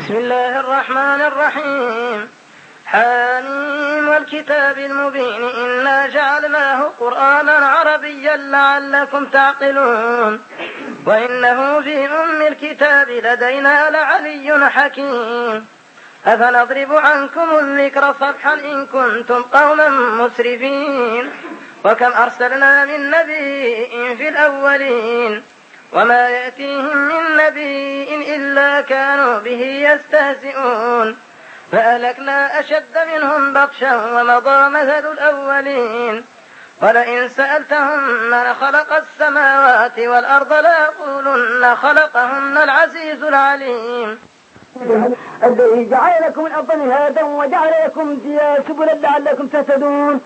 بسم الله الرحمن الرحيم. حاميم والكتاب المبين إنا جعلناه قرآنا عربيا لعلكم تعقلون وإنه في أم الكتاب لدينا لعلي حكيم. أفنضرب عنكم الذكر صفحا إن كنتم قوما مسرفين وكم أرسلنا من نبي في الأولين وما يأتيهم من نبي إلا كانوا به يستهزئون فأهلكنا أشد منهم بطشا ومضى مثل الأولين ولئن سألتهم من خلق السماوات والأرض ليقولن خلقهن العزيز العليم. الذي جعل لكم الأرض مهادا وجعل لكم فيها سبلا لعلكم تهتدون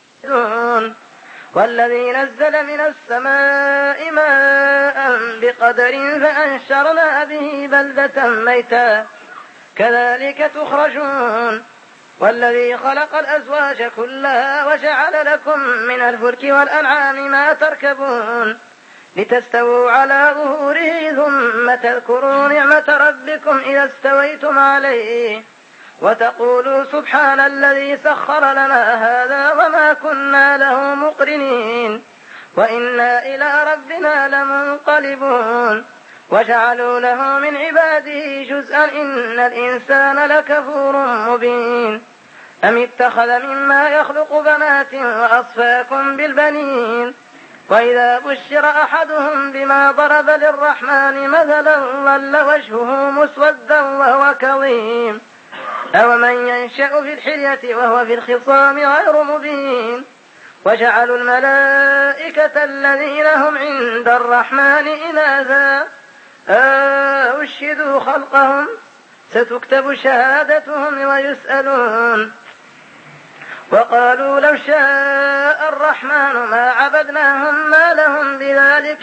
والذي نزل من السماء ماء بقدر فأنشرنا به بلدة ميتا كذلك تخرجون والذي خلق الأزواج كلها وجعل لكم من الفلك والأنعام ما تركبون لتستووا على ظهوره ثم تذكروا نعمة ربكم إذا استويتم عليه وتقولوا سبحان الذي سخر لنا هذا وما كنا له مقرنين وإنا إلى ربنا لمنقلبون وجعلوا له من عباده جزءا إن الإنسان لكفور مبين أم اتخذ مما يخلق بنات وأصفاكم بالبنين وإذا بشر أحدهم بما ضرب للرحمن مثلا ظل وجهه مسودا وهو كظيم أومن ينشأ في الحلية وهو في الخصام غير مبين وجعلوا الملائكة الذين هم عند الرحمن إناثا أشهدوا خلقهم ستكتب شهادتهم ويسألون وقالوا لو شاء الرحمن ما عبدناهم ما لهم بذلك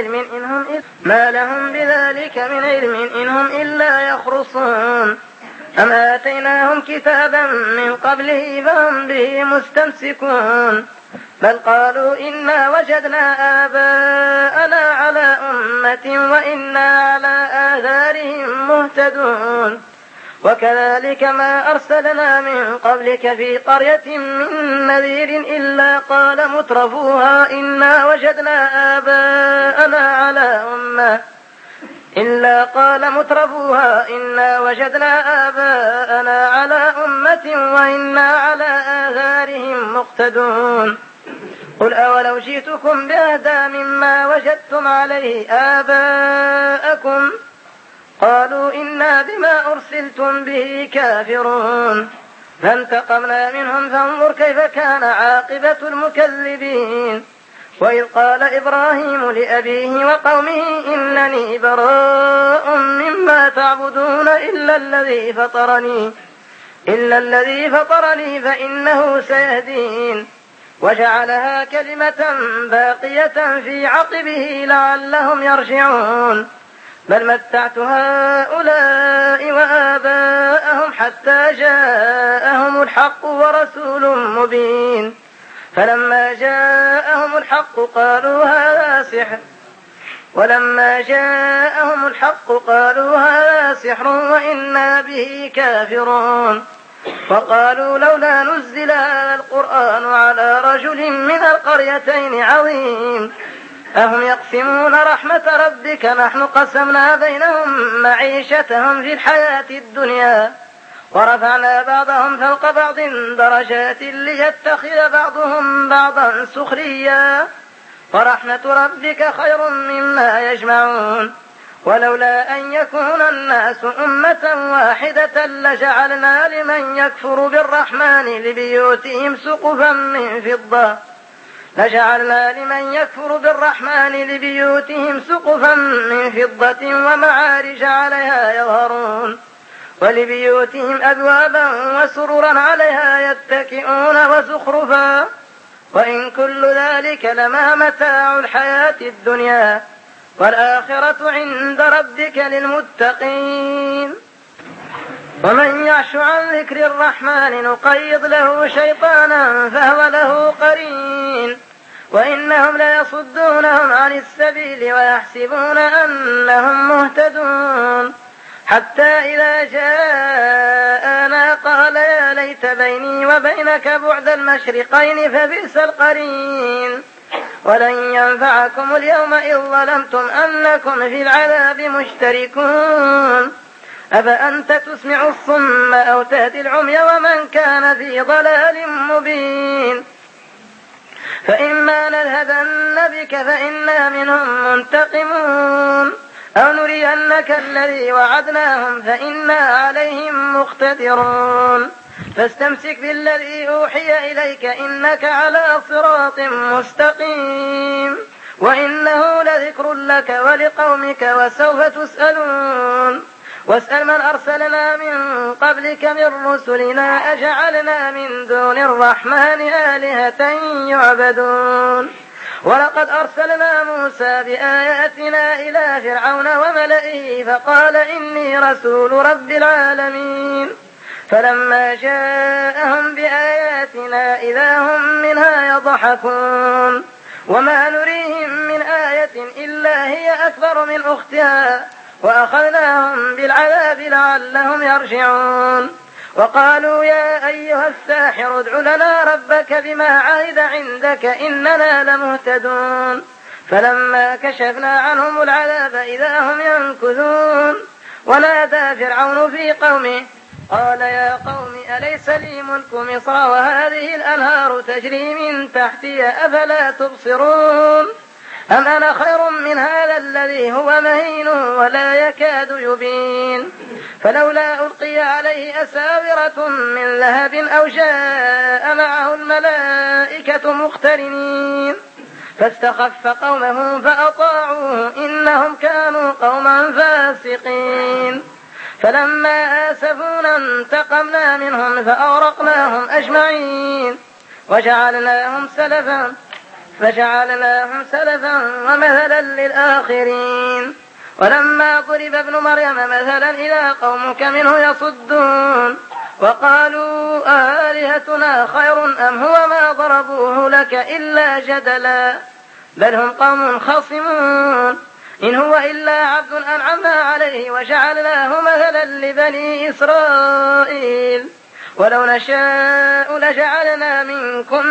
من علم إن هم إلا يخرصون أم آتيناهم كتابا من قبله فهم به مستمسكون بل قالوا إنا وجدنا آباءنا على أمة وإنا على آثارهم مهتدون وكذلك ما أرسلنا من قبلك في قرية من نذير إلا قال مترفوها إنا وجدنا آباءنا على أمة وإنا على آثارهم مقتدون قل أولو جئتكم بأهدى مما وجدتم عليه آباءكم قالوا إنا بما أرسلتم به كافرون فانتقمنا منهم فانظر كيف كان عاقبة المكذبين وإذ قال إبراهيم لأبيه وقومه إنني براء مما تعبدون إلا الذي فطرني فإنه سيهدين وجعلها كلمة باقية في عقبه لعلهم يرجعون بل متعت هؤلاء وآباءهم حتى جاءهم الحق ورسول مبين فلما جاءهم الحق قالوا هذا سحر وإنا به كافرون وقالوا لولا نزل هذا القرآن على رجل من القريتين عظيم أهم يقسمون رحمة ربك نحن قسمنا بينهم معيشتهم في الحياة الدنيا ورفعنا بعضهم فوق بعض درجات ليتخذ بعضهم بعضا سخريا ورحمة ربك خير مما يجمعون ولولا أن يكون الناس أمة واحدة لجعلنا لمن يكفر بالرحمن لبيوتهم سقفا من فضة ومعارج عليها يظهرون ولبيوتهم أبوابا وسررا عليها يتكئون وزخرفا وإن كل ذلك لما متاع الحياة الدنيا والآخرة عند ربك للمتقين ومن يعش عن ذكر الرحمن نقيض له شيطانا فهو له قرين وإنهم ليصدونهم عن السبيل ويحسبون أنهم مهتدون حتى إذا جاءنا قال يا ليت بيني وبينك بعد المشرقين فبئس القرين ولن ينفعكم اليوم إذ ظلمتم أنكم في العذاب مشتركون أفأنت تسمع الصم أو تهدي العمي ومن كان في ضلال مبين فإما نذهبن بك فإنا منهم منتقمون أو نرينك الذي وعدناهم فإنا عليهم مقتدرون فاستمسك بالذي أوحي إليك إنك على صراط مستقيم وإنه لذكر لك ولقومك وسوف تسألون واسأل من أرسلنا من قبلك من رسلنا أجعلنا من دون الرحمن آلهة يعبدون ولقد أرسلنا موسى بآياتنا إلى فرعون وملئه فقال إني رسول رب العالمين فلما جاءهم بآياتنا إذا هم منها يضحكون وما نريهم من آية إلا هي أكبر من أختها وأخذناهم بالعذاب لعلهم يرجعون وقالوا يا أيها الساحر ادع لنا ربك بما عهد عندك إننا لمهتدون فلما كشفنا عنهم العذاب إذا هم ينكثون ونادى فرعون في قومه قال يا قوم أليس لي ملك مصر وهذه الأنهار تجري من تحتي أفلا تبصرون أم أنا خير من هذا الذي هو مهين ولا يكاد يبين فلولا ألقي عليه أساورة من ذهب أو جاء معه الملائكة مقترنين فاستخف قومه فأطاعوه إنهم كانوا قوما فاسقين فلما آسفونا انتقمنا منهم فأغرقناهم أجمعين وجعلناهم سلفا ومثلا للآخرين ولما ضرب ابن مريم مثلا إذا قومك منه يصدون وقالوا آلهتنا خير أم هو ما ضربوه لك إلا جدلا بل هم قوم خصمون إن هو إلا عبد أنعمنا عليه وجعلناه مثلا لبني إسرائيل ولو نشاء لجعلنا منكم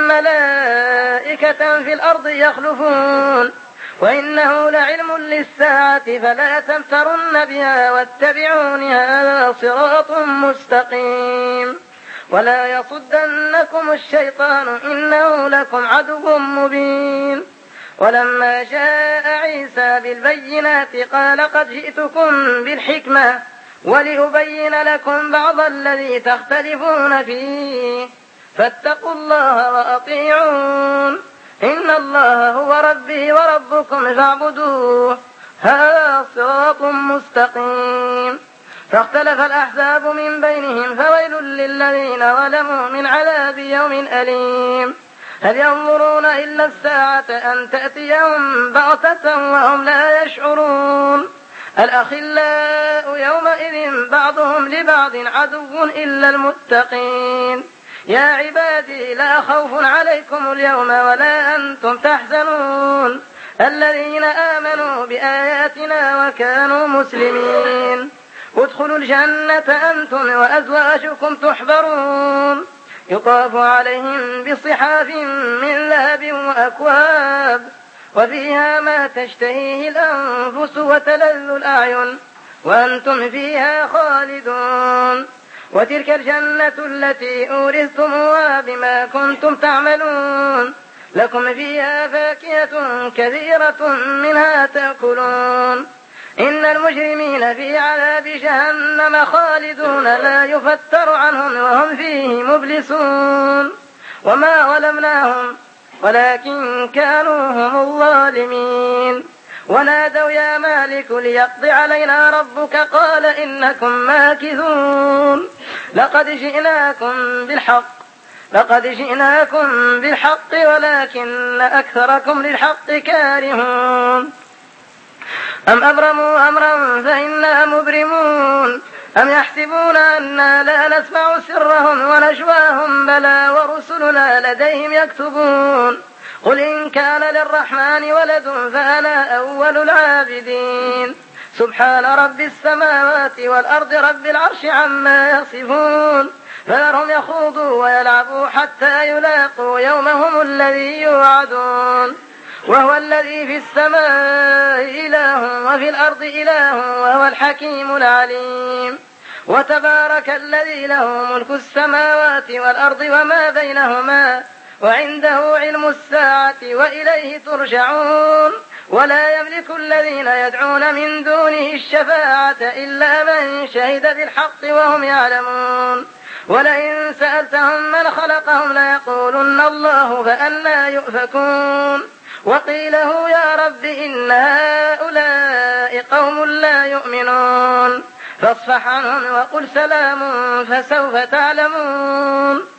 ملائكة في الأرض يخلفون وإنه لعلم للساعة فلا تمترن بها واتبعون هذا صراط مستقيم ولا يصدنكم الشيطان إنه لكم عدو مبين ولما جاء عيسى بالبينات قال قد جئتكم بالحكمة ولأبين لكم بعض الذي تختلفون فيه فاتقوا الله وأطيعون إن الله هو ربي وربكم فاعبدوه هذا صراط مستقيم فاختلف الأحزاب من بينهم فويل للذين ظلموا من عذاب يوم أليم هل ينظرون إلا الساعة أن تأتيهم بغتة وهم لا يشعرون الأخلاء يومئذ بعضهم لبعض عدو إلا المتقين يا عبادي لا خوف عليكم اليوم ولا أنتم تحزنون الذين آمنوا بآياتنا وكانوا مسلمين ادخلوا الجنة أنتم وأزواجكم تحبرون يطاف عليهم بصحاف من ذهب وأكواب وفيها ما تشتهيه الأنفس وتلذ الأعين وأنتم فيها خالدون وتلك الجنة التي أورثتموها بما كنتم تعملون لكم فيها فاكهة كثيرة منها تأكلون إن المجرمين في عذاب جهنم خالدون لا يفتر عنهم وهم فيه مبلسون وما ظلمناهم ولكن كانوا هم الظالمين ونادوا يا مالك ليقض علينا ربك قال إنكم ماكثون لقد جئناكم بالحق ولكن أكثركم للحق كارهون أم أبرموا أمرا فإنا مبرمون أم يحسبون أنا لا نسمع سرهم ونجواهم بلى ورسلنا لديهم يكتبون قل إن كان للرحمن ولد فأنا أول العابدين سبحان رب السماوات والأرض رب العرش عما يصفون فذرهم يخوضوا ويلعبوا حتى يلاقوا يومهم الذي يوعدون وهو الذي في السماء إله وفي الأرض إله وهو الحكيم العليم وتبارك الذي له ملك السماوات والأرض وما بينهما وعنده علم الساعة وإليه ترجعون ولا يملك الذين يدعون من دونه الشفاعة إلا من شهد بالحق وهم يعلمون ولئن سألتهم من خلقهم ليقولن الله فأنى يؤفكون وقيله يا رب إن هؤلاء قوم لا يؤمنون فاصفح عنهم وقل سلام فسوف تعلمون.